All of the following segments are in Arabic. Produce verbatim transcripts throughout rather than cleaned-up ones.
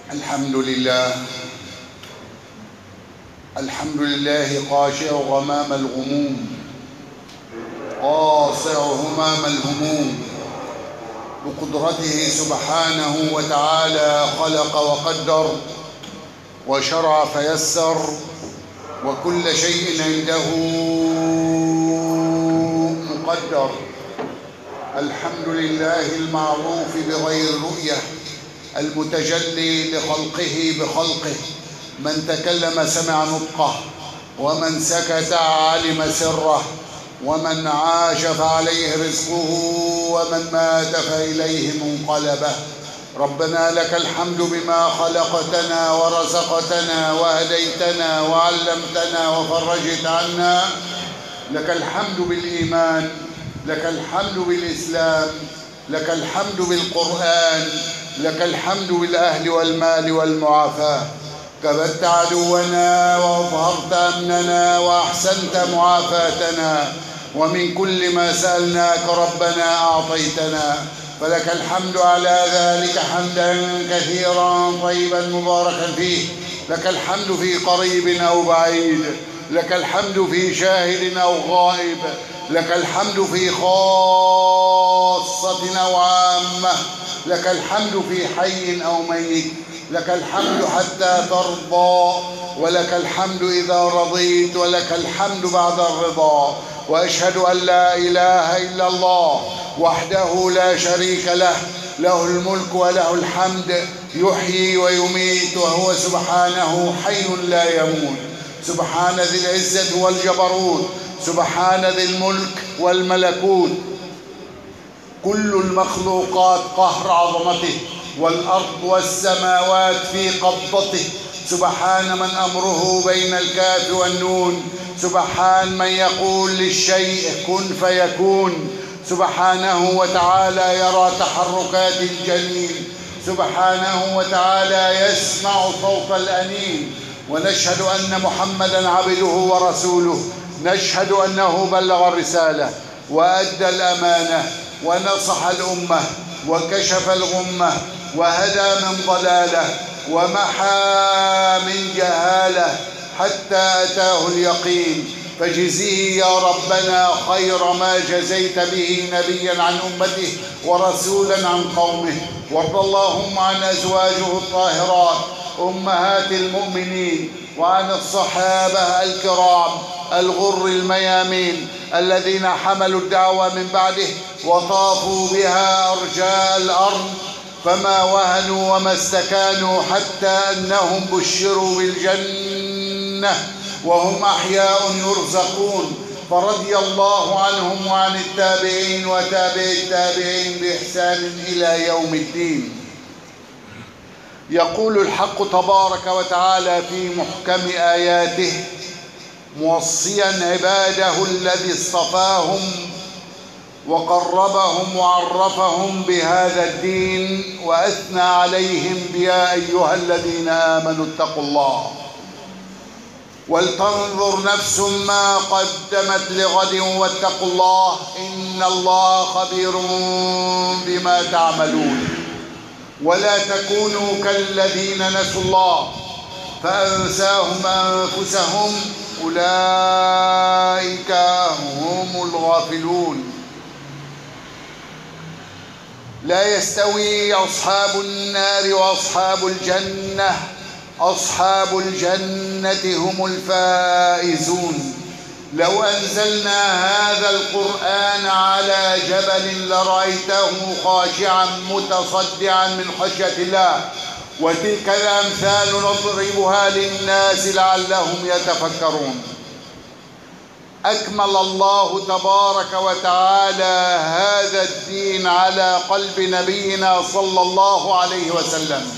الحمد لله الحمد لله قاشع غمام الغموم قاصع همام الهموم بقدرته سبحانه وتعالى خلق وقدر وشرع فيسر وكل شيء عنده مقدر. الحمد لله المعروف بغير رؤية المتجلي لخلقه بخلقه، من تكلم سمع نطقه ومن سكت علم سره ومن عاش فعليه رزقه ومن مات فإليه منقلبه. ربنا لك الحمد بما خلقتنا ورزقتنا وهديتنا وعلمتنا وفرجت عنا. لك الحمد بالإيمان، لك الحمد بالإسلام، لك الحمد بالقرآن، لك الحمد بالأهل والمال والمعافاة. كبت عدونا وأظهرت أمننا وأحسنت معافاتنا، ومن كل ما سألناك ربنا أعطيتنا، فلك الحمد على ذلك حمدا كثيرا طيبا مباركا فيه. لك الحمد في قريب أو بعيد، لك الحمد في شاهد أو غائب، لك الحمد في خاصة أو عامة، لك الحمد في حي أو ميت، لك الحمد حتى ترضى، ولك الحمد إذا رضيت، ولك الحمد بعد الرضا. وأشهد أن لا إله إلا الله وحده لا شريك له، له الملك وله الحمد، يحيي ويميت وهو سبحانه حي لا يموت. سبحان ذي العزة والجبروت، سبحان ذي الملك والملكوت. كل المخلوقات قهر عظمته، والأرض والسماوات في قبضته. سبحان من أمره بين الكاف والنون، سبحان من يقول للشيء كن فيكون. سبحانه وتعالى يرى تحركات الجنين، سبحانه وتعالى يسمع صوت الأنين. ونشهد أن محمدًا عبده ورسوله، نشهد أنه بلغ الرسالة وأدى الأمانة ونصح الأمة وكشف الغمة وهدى من ضلاله ومحى من جهاله حتى أتاه اليقين. فجزيه يا ربنا خير ما جزيت به نبيا عن أمته ورسولا عن قومه. وارض اللهم عن أزواجه الطاهرات أمهات المؤمنين، وعن الصحابة الكرام الغر الميامين الذين حملوا الدعوة من بعده وطافوا بها أرجاء الأرض، فما وهنوا وما استكانوا حتى أنهم بشروا بالجنة وهم أحياء يرزقون. فرضي الله عنهم وعن التابعين وتابع التابعين بإحسان إلى يوم الدين. يقول الحق تبارك وتعالى في محكم آياته موصيا عباده الذي اصطفاهم وقربهم وعرفهم بهذا الدين، وأثنى عليهم بيا أيها الذين آمنوا اتقوا الله ولتنظر نفس ما قدمت لغد واتقوا الله إن الله خبير بما تعملون. ولا تكونوا كالذين نسوا الله فأنساهم أنفسهم أولئك هم الغافلون. لا يستوي أصحاب النار وأصحاب الجنة، أصحاب الجنة هم الفائزون. لو أنزلنا هذا القرآن على جبل لرأيته خاشعا متصدعا من خشية الله. وتلك الأمثال نضربها للناس لعلهم يتفكرون. أكمل الله تبارك وتعالى هذا الدين على قلب نبينا صلى الله عليه وسلم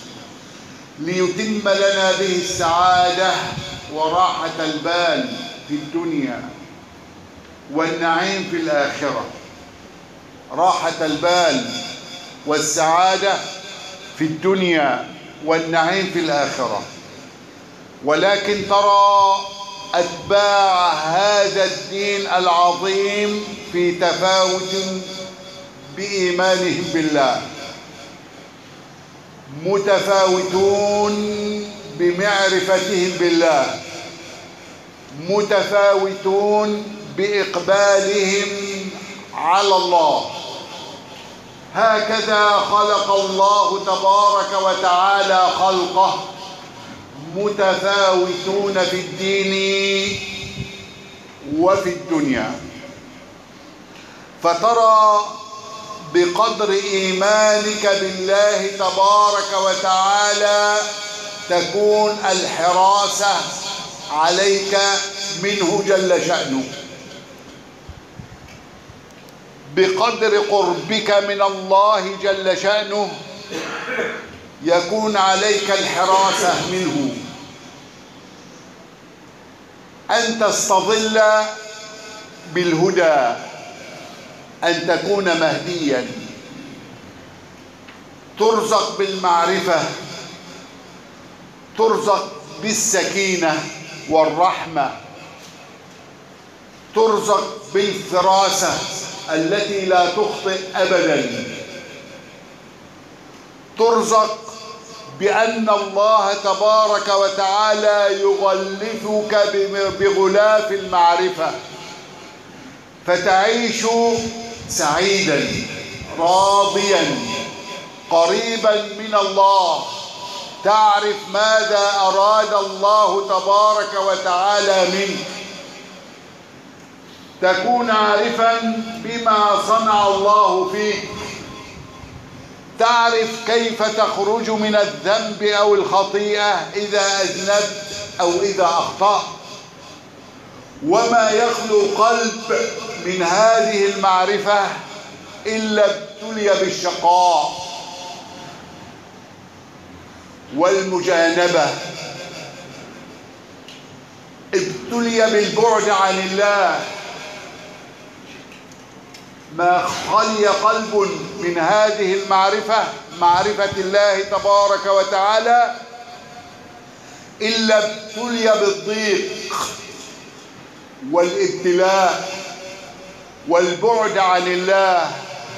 ليتم لنا به السعادة وراحة البال في الدنيا والنعيم في الآخرة. راحة البال والسعادة في الدنيا والنعيم في الآخرة. ولكن ترى أتباع هذا الدين العظيم في تفاوت بإيمانهم بالله. متفاوتون بمعرفتهم بالله، متفاوتون بإقبالهم على الله. هكذا خلق الله تبارك وتعالى خلقه، متفاوتون في الدين وفي الدنيا. فترى بقدر إيمانك بالله تبارك وتعالى تكون الحراسة عليك منه جل شأنه، بقدر قربك من الله جل شأنه يكون عليك الحراسة منه، أن تستظل بالهدى، أن تكون مهديا، ترزق بالمعرفة، ترزق بالسكينة والرحمة، ترزق بالفراسة التي لا تخطئ أبدا، ترزق بأن الله تبارك وتعالى يغلفك بغلاف المعرفة، فتعيش سعيدا راضيا قريبا من الله، تعرف ماذا أراد الله تبارك وتعالى منك، تكون عارفا بما صنع الله فيك، تعرف كيف تخرج من الذنب أو الخطيئة إذا أذنبت أو إذا أخطأت. وما يخلو قلب من هذه المعرفة إلا ابتلي بالشقاء والمجانبة، ابتلي بالبعد عن الله. ما خلي قلب من هذه المعرفة، معرفة الله تبارك وتعالى، إلا ابتلي بالضيق والابتلاء والبعد عن الله.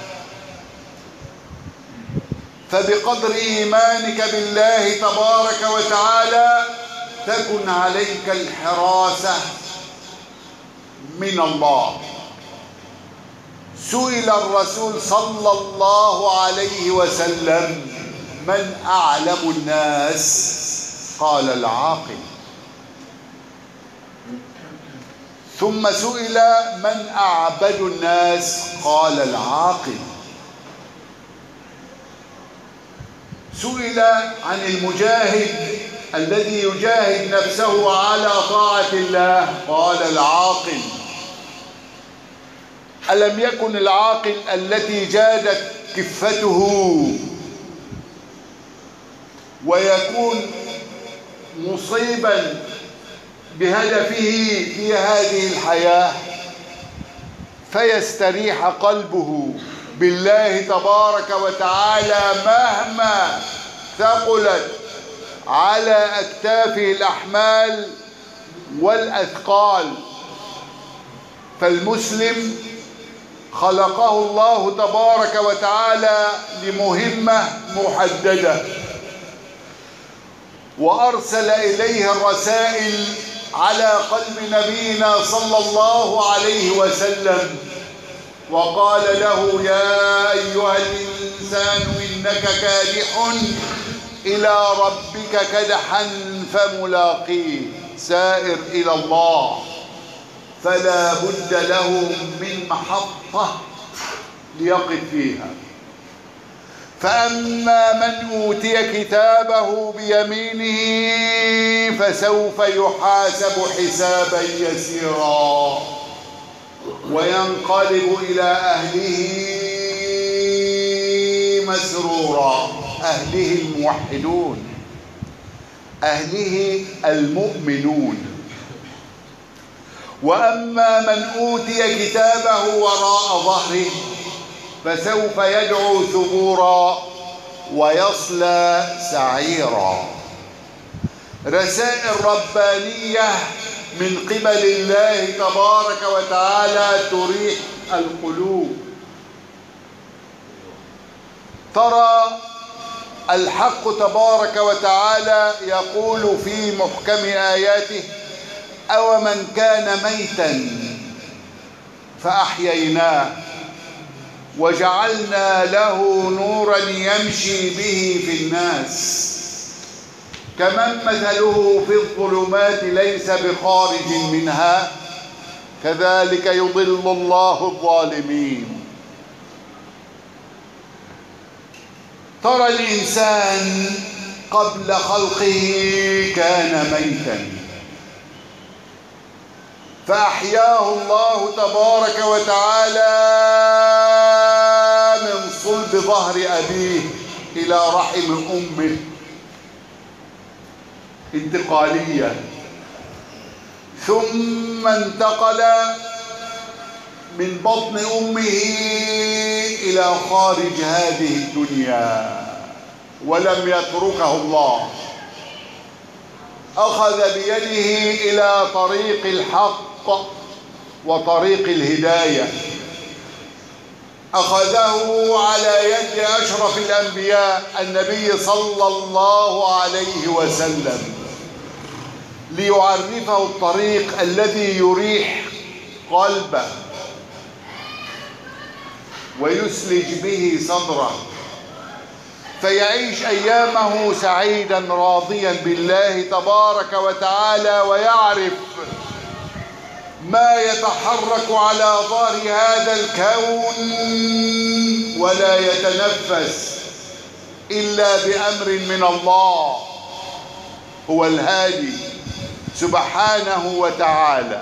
فبقدر إيمانك بالله تبارك وتعالى تكن عليك الحراسة من الله. سئل الرسول صلى الله عليه وسلم: من أعلم الناس؟ قال: العاقل. ثم سئل: من أعبد الناس؟ قال: العاقل. سئل عن المجاهد الذي يجاهد نفسه على طاعة الله، قال: العاقل. ألم يكن العاقل التي جادت كفته ويكون مصيبا بهدفه في هذه الحياة فيستريح قلبه بالله تبارك وتعالى مهما ثقلت على أكتافه الأحمال والأثقال؟ فالمسلم خلقه الله تبارك وتعالى لمهمة محددة، وأرسل إليه الرسائل على قلب نبينا صلى الله عليه وسلم، وقال له: يا أيها الإنسان إنك كادح إلى ربك كدحا فملاقيه، سائر إلى الله، فلا بد له من محطة ليقف فيها. فأما من أوتي كتابه بيمينه فسوف يحاسب حسابا يسيرا وينقلب إلى أهله مسرورا. أهله الموحدون، أهله المؤمنون. وأما من أوتي كتابه وراء ظهره فسوف يدعو ثبورا ويصلى سعيرا. رسائل ربانية من قبل الله تبارك وتعالى تريح القلوب. ترى الحق تبارك وتعالى يقول في محكم آياته: أومن كان ميتا فأحييناه وجعلنا له نورا يمشي به في الناس كمن مثله في الظلمات ليس بخارج منها كذلك يضل الله الظالمين. ترى الإنسان قبل خلقه كان ميتا فأحياه الله تبارك وتعالى من صلب ظهر أبيه إلى رحم أمه انتقالية، ثم انتقل من بطن أمه إلى خارج هذه الدنيا ولم يتركه الله، أخذ بيده إلى طريق الحق وطريق الهداية، أخذه على يد أشرف الأنبياء النبي صلى الله عليه وسلم ليعرفه الطريق الذي يريح قلبه ويسلج به صدره فيعيش أيامه سعيدا راضيا بالله تبارك وتعالى، ويعرف ما يتحرك على ظهر هذا الكون ولا يتنفس إلا بأمر من الله، هو الهادي سبحانه وتعالى.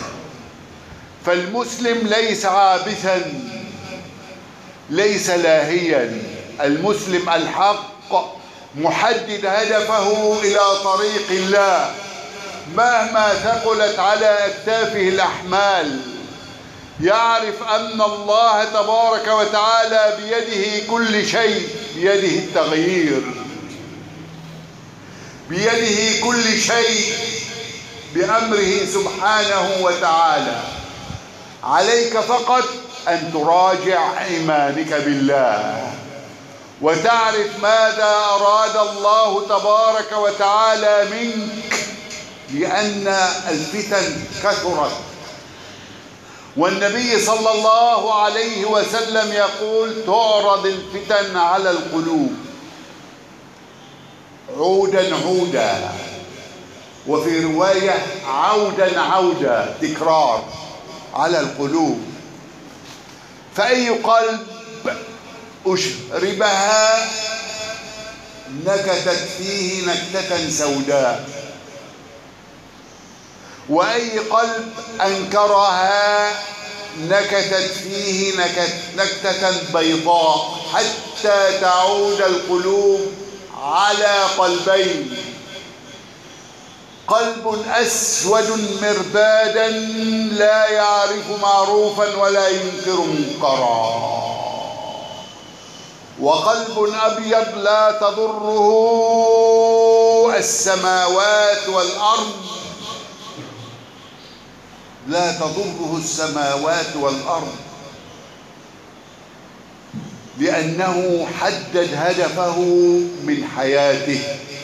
فالمسلم ليس عابثا، ليس لاهيا، المسلم الحق محدد هدفه إلى طريق الله مهما ثقلت على أكتافه الأحمال، يعرف أن الله تبارك وتعالى بيده كل شيء، بيده التغيير، بيده كل شيء بأمره سبحانه وتعالى. عليك فقط أن تراجع إيمانك بالله وتعرف ماذا أراد الله تبارك وتعالى منك، لأن الفتن كثرت، والنبي صلى الله عليه وسلم يقول: تعرض الفتن على القلوب عودا عودا، وفي رواية عودا عودا، تكرار على القلوب، فأي قلب أشربها نكتت فيه نكتة سوداء، وأي قلب أنكرها نكتت فيه نكتة بيضاء، حتى تعود القلوب على قلبين: قلب أسود مربادا لا يعرف معروفا ولا ينكر منكرا، وقلب أبيض لا تضره السماوات والأرض، لا تضره السماوات والأرض، لأنه حدد هدفه من حياته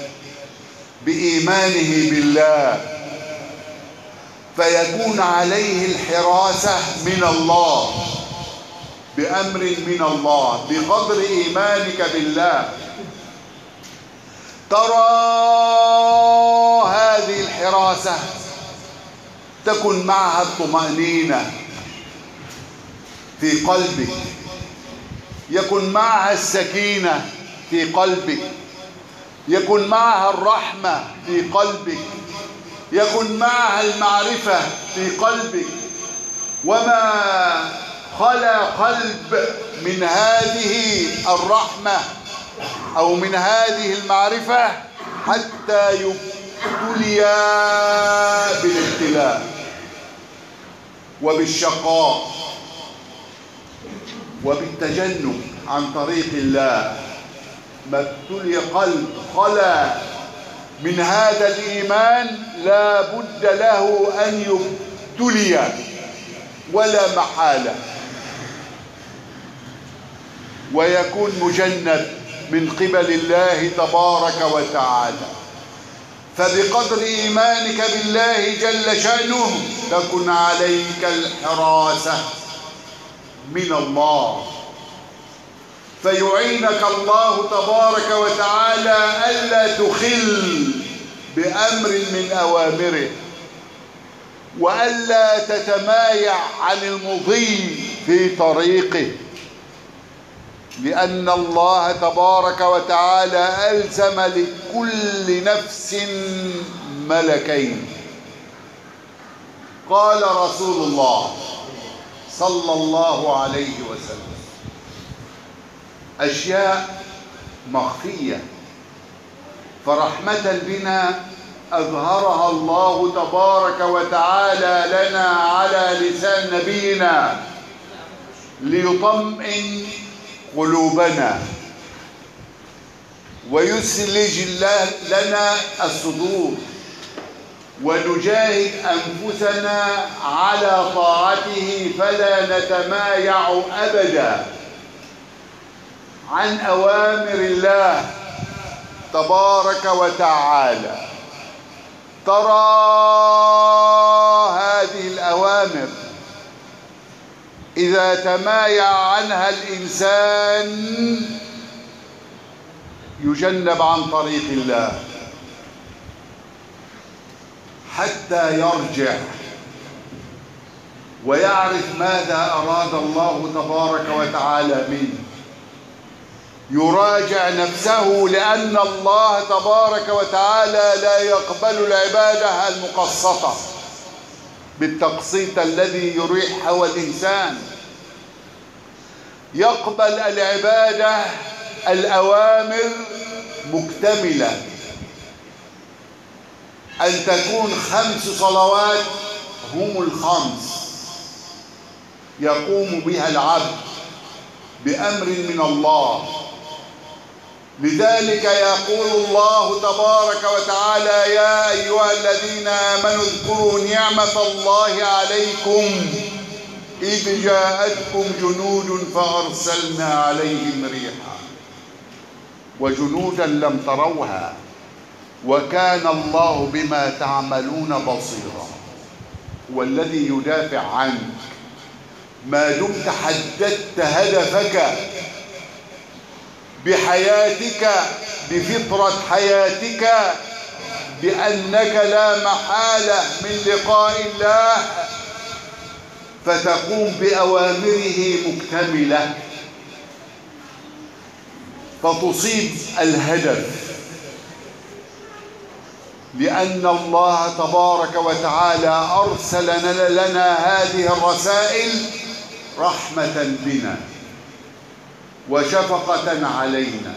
بإيمانه بالله، فيكون عليه الحراسة من الله بأمر من الله بقدر إيمانك بالله. ترى هذه الحراسة تكن معها الطمأنينة في قلبك، يكن معها السكينة في قلبك، يكن معها الرحمة في قلبك، يكن معها المعرفة في قلبك. وما خلا قلب من هذه الرحمة أو من هذه المعرفة حتى يبتلي بالابتلاء وبالشقاء وبالتجنب عن طريق الله. ما ابتلي قلب خلا من هذا الإيمان لا بد له أن يبتلي ولا محالة، ويكون مجند من قبل الله تبارك وتعالى. فبقدر إيمانك بالله جل شأنه تكن عليك الحراسة من الله، فيعينك الله تبارك وتعالى ألا تخل بأمر من أوامره، وألا تتمايع عن المضي في طريقه، لأن الله تبارك وتعالى ألزم لكل نفس ملكين. قال رسول الله صلى الله عليه وسلم: أشياء مخفية فرحمة بنا أظهرها الله تبارك وتعالى لنا على لسان نبينا ليطمئن قلوبنا ويسلج لنا الصدور ونجاهد أنفسنا على طاعته، فلا نتمايع أبدا عن أوامر الله تبارك وتعالى. ترى هذه الأوامر إذا تمايع عنها الإنسان يجنب عن طريق الله حتى يرجع ويعرف ماذا أراد الله تبارك وتعالى منه، يراجع نفسه، لأن الله تبارك وتعالى لا يقبل العبادة المقسطة بالتقسيط الذي يريح هوى الإنسان. يقبل العبادة الأوامر مكتملة، أن تكون خمس صلوات هم الخمس يقوم بها العبد بأمر من الله. لذلك يقول الله تبارك وتعالى: يا أيها الذين آمنوا اذكروا نعمة الله عليكم إذ جاءتكم جنود فأرسلنا عليهم ريحا وجنودا لم تروها وكان الله بما تعملون بصيرا. والذي يدافع عنك ما دمت حددت هدفك بحياتك بفطرة حياتك بأنك لا محالة من لقاء الله، فتقوم بأوامره مكتملة فتصيب الهدف، لأن الله تبارك وتعالى أرسل لنا هذه الرسائل رحمة بنا وشفقة علينا.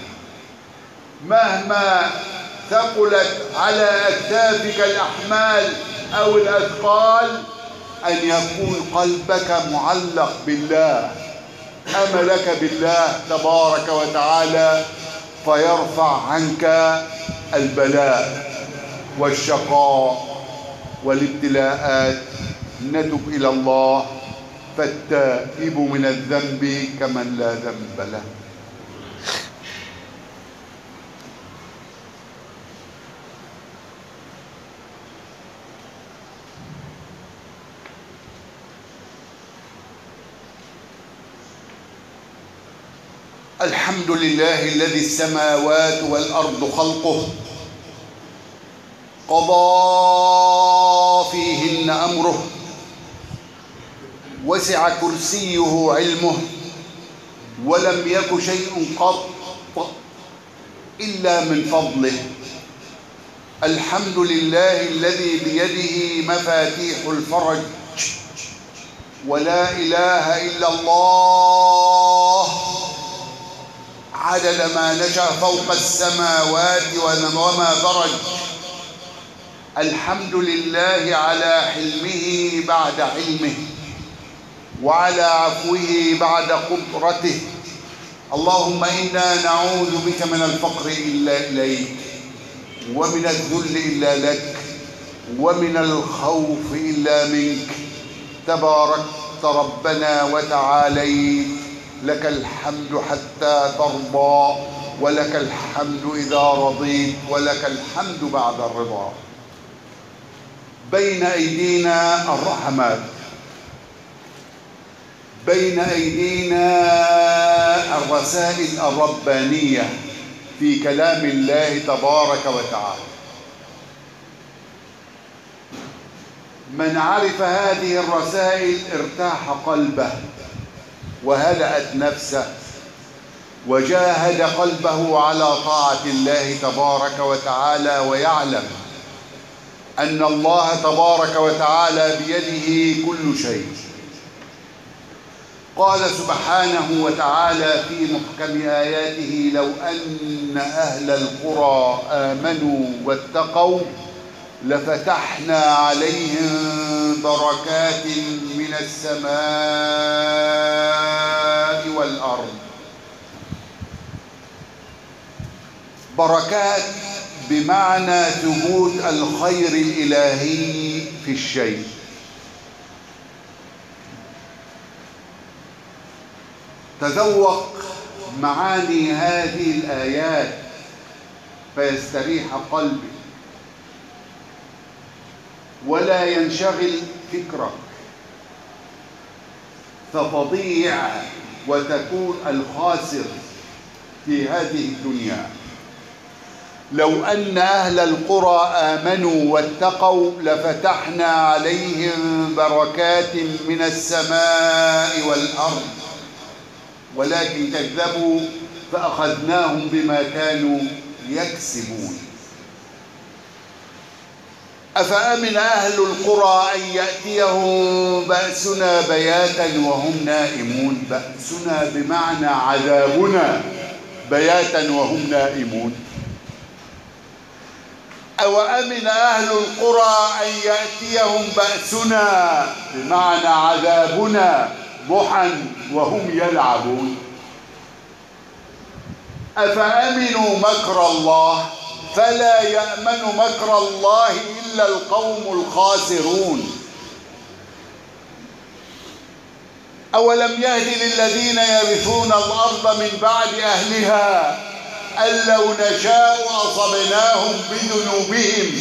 مهما ثقلت على أكتافك الأحمال أو الأثقال أن يكون قلبك معلق بالله، أملك بالله تبارك وتعالى، فيرفع عنك البلاء والشقاء والابتلاءات. نتب إلى الله، فالتائب من الذنب كمن لا ذنب له. الحمد لله الذي السماوات والأرض خلقه قضى فيهن أمره وسع كرسيه علمه ولم يك شيء قط إلا من فضله. الحمد لله الذي بيده مفاتيح الفرج، ولا إله إلا الله عدد ما نشأ فوق السماوات وما درج. الحمد لله على حلمه بعد علمه وعلى عفوه بعد قدرته. اللهم إنا نعوذ بك من الفقر إلا إليك، ومن الذل إلا لك، ومن الخوف إلا منك. تباركت ربنا وتعاليت، لك الحمد حتى ترضى، ولك الحمد إذا رضيت ولك الحمد بعد الرضا. بين أيدينا الرحمات، بين أيدينا الرسائل الربانية في كلام الله تبارك وتعالى. من عرف هذه الرسائل ارتاح قلبه وهدأت نفسه وجاهد قلبه على طاعة الله تبارك وتعالى، ويعلم أن الله تبارك وتعالى بيده كل شيء. قال سبحانه وتعالى في محكم آياته: لو أن أهل القرى آمنوا واتقوا لفتحنا عليهم بركات من السماء والأرض. بركات بمعنى ثبوت الخير الإلهي في الشيء. تذوق معاني هذه الآيات فيستريح قلبك ولا ينشغل فكرك، فتضيع وتكون الخاسر في هذه الدنيا. لو أن أهل القرى آمنوا واتقوا لفتحنا عليهم بركات من السماء والأرض، ولكن كذبوا فأخذناهم بما كانوا يكسبون. أفأمن أهل القرى أن يأتيهم بأسنا بياتا وهم نائمون. بأسنا بمعنى عذابنا بياتا وهم نائمون. أوأمن أهل القرى أن يأتيهم بأسنا بمعنى عذابنا ضحى وهم يلعبون. أفأمنوا مكر الله فلا يأمن مكر الله إلا القوم الخاسرون. أولم يهد للذين يرثون الأرض من بعد أهلها أن لو نشاء أصبناهم بذنوبهم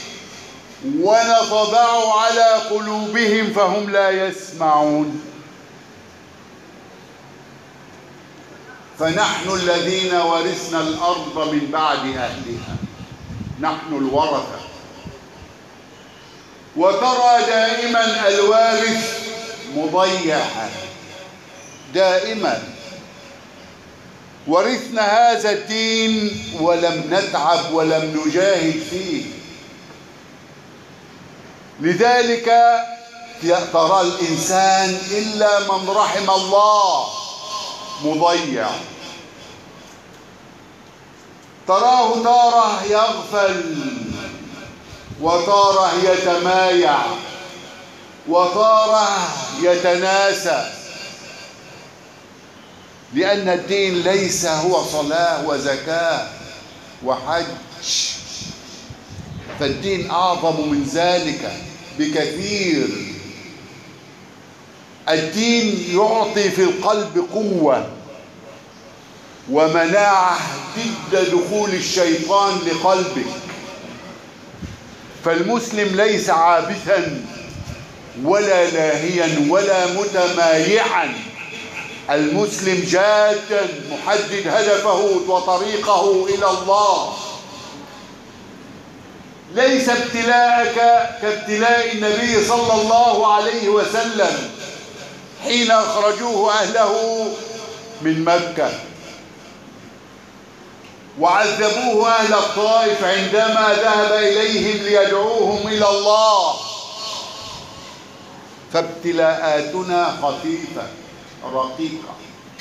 ونطبع على قلوبهم فهم لا يسمعون. فنحن الذين ورثنا الأرض من بعد أهلها، نحن الورثة. وترى دائما الوارث مضيعا دائما. ورثنا هذا الدين ولم نتعب ولم نجاهد فيه، لذلك ترى الإنسان إلا من رحم الله مضيع. تراه تاره يغفل وتاره يتمايع وتاره يتناسى، لأن الدين ليس هو صلاة وزكاة وحج، فالدين أعظم من ذلك بكثير. الدين يعطي في القلب قوة ومناعة ضد دخول الشيطان لقلبك. فالمسلم ليس عابثا ولا لاهيا ولا متمايعا، المسلم جادا محدد هدفه وطريقه إلى الله. ليس ابتلاءك كابتلاء النبي صلى الله عليه وسلم حين أخرجوه أهله من مكة، وعذبوه أهل الطائف عندما ذهب إليهم ليدعوهم إلى الله. فابتلاءاتنا خفيفة رقيقة،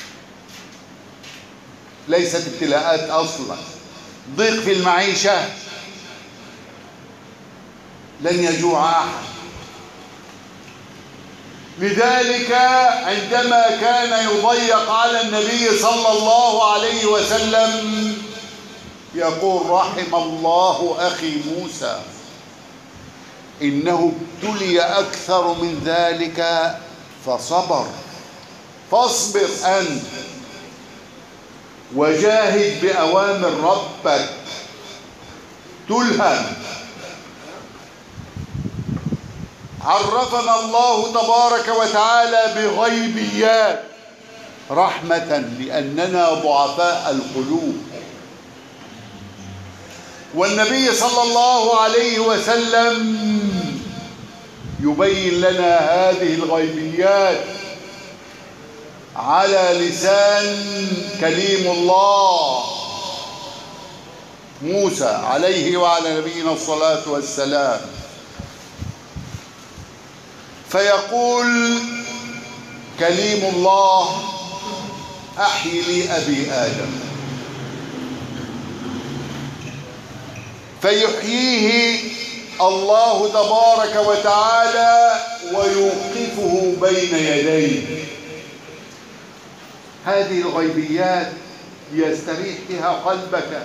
ليست ابتلاءات أصلا. ضيق في المعيشة لن يجوع أحد. لذلك عندما كان يضيق على النبي صلى الله عليه وسلم يقول: رحم الله أخي موسى إنه ابتلي أكثر من ذلك فصبر، فاصبر أنت. وجاهد بأوامر ربك تلهم. عرفنا الله تبارك وتعالى بغيبيات رحمة لأننا ضعفاء القلوب، والنبي صلى الله عليه وسلم يبين لنا هذه الغيبيات على لسان كليم الله موسى عليه وعلى نبينا الصلاة والسلام. فيقول كليم الله: أحي لي أبي آدم. فيحييه الله تبارك وتعالى ويوقفه بين يديه. هذه الغيبيات ليستريح بها قلبك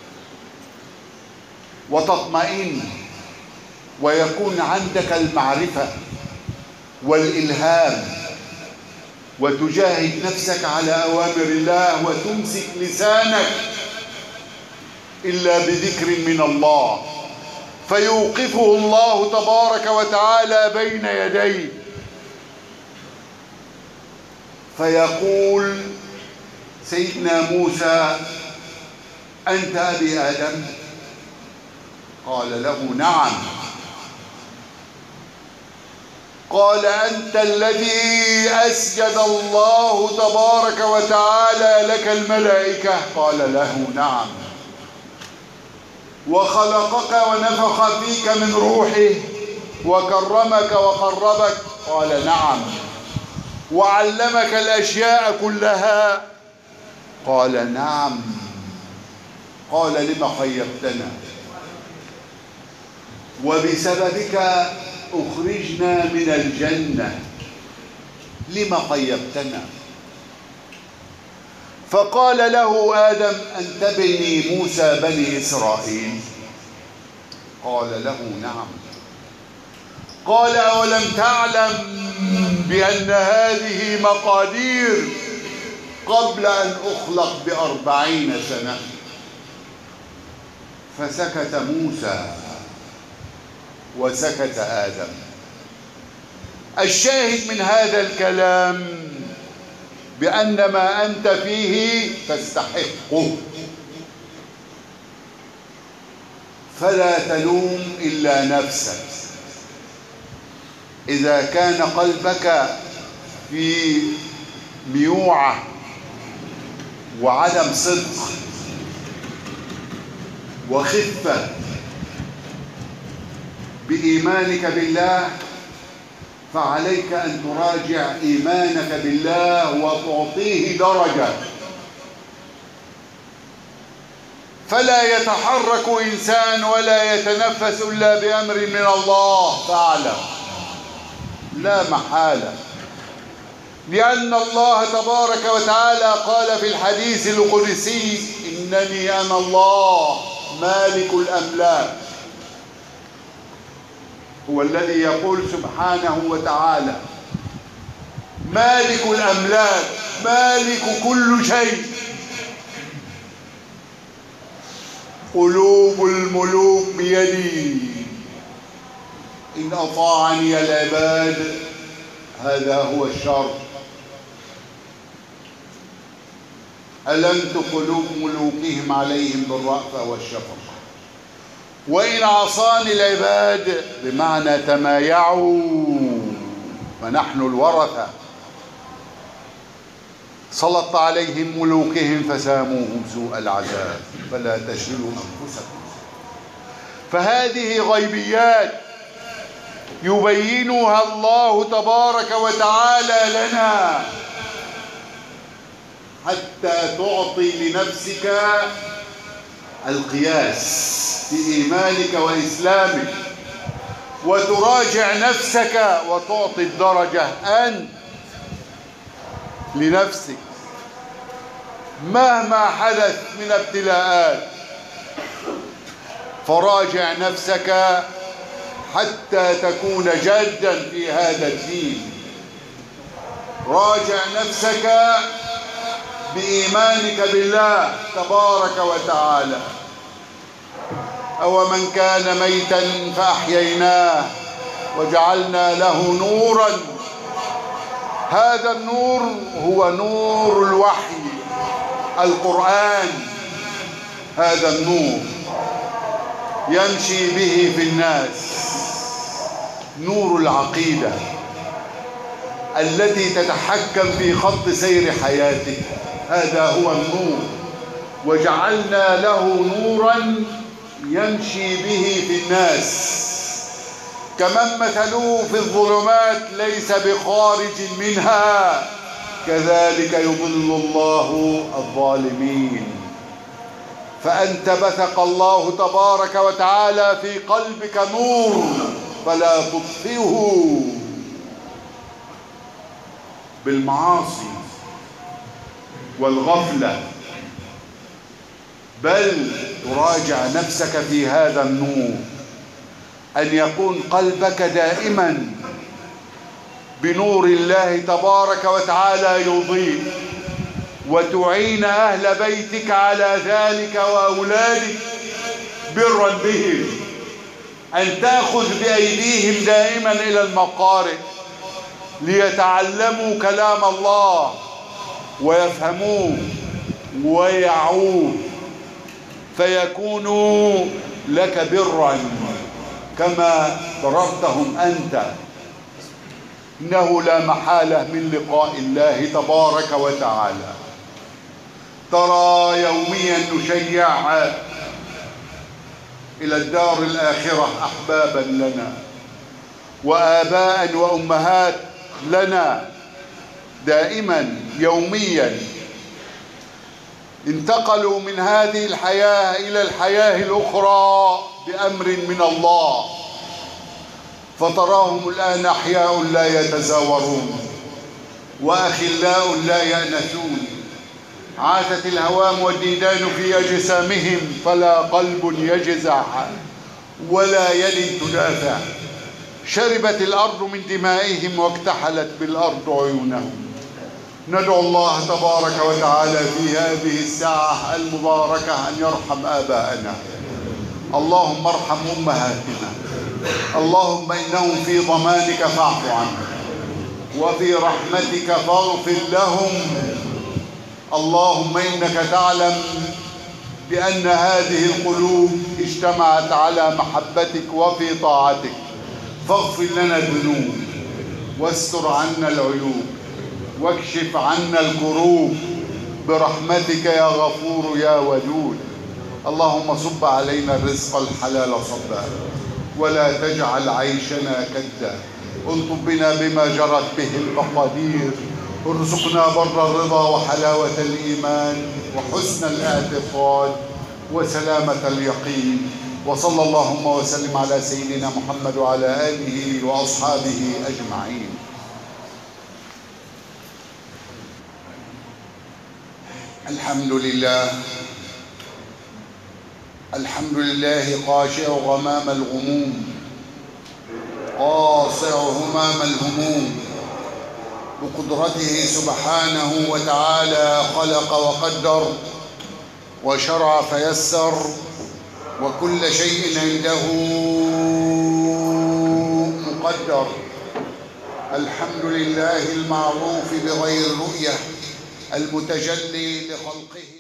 وتطمئن ويكون عندك المعرفة والإلهام، وتجاهد نفسك على أوامر الله وتمسك لسانك إلا بذكر من الله. فيوقفه الله تبارك وتعالى بين يديه فيقول سيدنا موسى: أنت أبي آدم؟ قال له: نعم. قال: أنت الذي أسجد الله تبارك وتعالى لك الملائكة؟ قال له: نعم. وخلقك ونفخ فيك من روحه وكرمك وقربك؟ قال: نعم. وعلمك الأشياء كلها؟ قال: نعم. قال: لم خيبتنا؟ وبسببك أخرجنا من الجنة، لم خيبتنا؟ فقال له آدم: أنت بني موسى بني إسرائيل؟ قال له: نعم. قال: أولم تعلم بأن هذه مقادير قبل أن أخلق بأربعين سنة؟ فسكت موسى وسكت آدم. الشاهد من هذا الكلام بأن ما أنت فيه تستحقه، فلا تلوم إلا نفسك. إذا كان قلبك في ميوعة وعدم صدق وخفة بإيمانك بالله، فعليك أن تراجع إيمانك بالله وتعطيه درجة. فلا يتحرك إنسان ولا يتنفس إلا بأمر من الله، فاعلم لا محالة، لأن الله تبارك وتعالى قال في الحديث القدسي: إنني أنا الله مالك الأملاك. هو الذي يقول سبحانه وتعالى: مالك الأملاك، مالك كل شيء. قلوب الملوك بيدي، إن أطاعني العباد هذا هو الشر. ألنت قلوب ملوكهم عليهم بالرأفة والشفقة، وإن عصاني العباد بمعنى تمايعوا فنحن الورثة، سلط عليهم ملوكهم فساموهم سوء العذاب فلا تشغلوا أنفسكم. فهذه غيبيات يبينها الله تبارك وتعالى لنا حتى تعطي لنفسك القياس في إيمانك وإسلامك، وتراجع نفسك وتعطي الدرجة أنت لنفسك مهما حدث من ابتلاءات. فراجع نفسك حتى تكون جادا في هذا الدين. راجع نفسك بإيمانك بالله تبارك وتعالى. أو من كان ميتا فأحييناه وجعلنا له نورا. هذا النور هو نور الوحي القرآن. هذا النور يمشي به في الناس، نور العقيدة التي تتحكم في خط سير حياتك. هذا هو النور. وجعلنا له نورا يمشي به في الناس. كمن مثلوه في الظلمات ليس بخارج منها كذلك يضل الله الظالمين. فأنت بثق الله تبارك وتعالى في قلبك نور فلا تطفئه بالمعاصي والغفلة، بل تراجع نفسك في هذا النور، أن يكون قلبك دائما بنور الله تبارك وتعالى يضيء، وتعين أهل بيتك على ذلك وأولادك برا بهم، أن تأخذ بأيديهم دائما إلى المقارئ ليتعلموا كلام الله ويفهموه ويعوه، فيكونوا لك برا كما بررتهم أنت. إنه لا محالة من لقاء الله تبارك وتعالى. ترى يوميا نشيع إلى الدار الآخرة أحبابا لنا وآباء وأمهات لنا، دائما يوميا انتقلوا من هذه الحياة إلى الحياة الأخرى بأمر من الله، فتراهم الآن أحياء لا يتزاورون وأخلاء لا يأنسون. عاشت الهوام والديدان في أجسامهم فلا قلب يجزع ولا يد تدافع. شربت الأرض من دمائهم واكتحلت بالأرض عيونهم. ندعو الله تبارك وتعالى في هذه الساعة المباركة أن يرحم آباءنا. اللهم ارحم أمهاتنا. اللهم إنهم في ضمانك فاعف عنهم وفي رحمتك فاغفر لهم. اللهم إنك تعلم بأن هذه القلوب اجتمعت على محبتك وفي طاعتك، فاغفر لنا الذنوب واستر عنا العيوب واكشف عنا الكروب برحمتك يا غفور يا ودود. اللهم صب علينا الرزق الحلال صبا ولا تجعل عيشنا كدا. الطب بنا بما جرت به المقادير. ارزقنا بر الرضا وحلاوة الإيمان وحسن الاعتقاد وسلامة اليقين. وصلى اللهم وسلم على سيدنا محمد وعلى آله وأصحابه أجمعين. الحمد لله. الحمد لله قاشع غمام الغموم قاصع همام الهموم. بقدرته سبحانه وتعالى خلق وقدر وشرع فيسر، وكل شيء عنده مقدر. الحمد لله المعروف بغير رؤية، المتجلي لخلقه.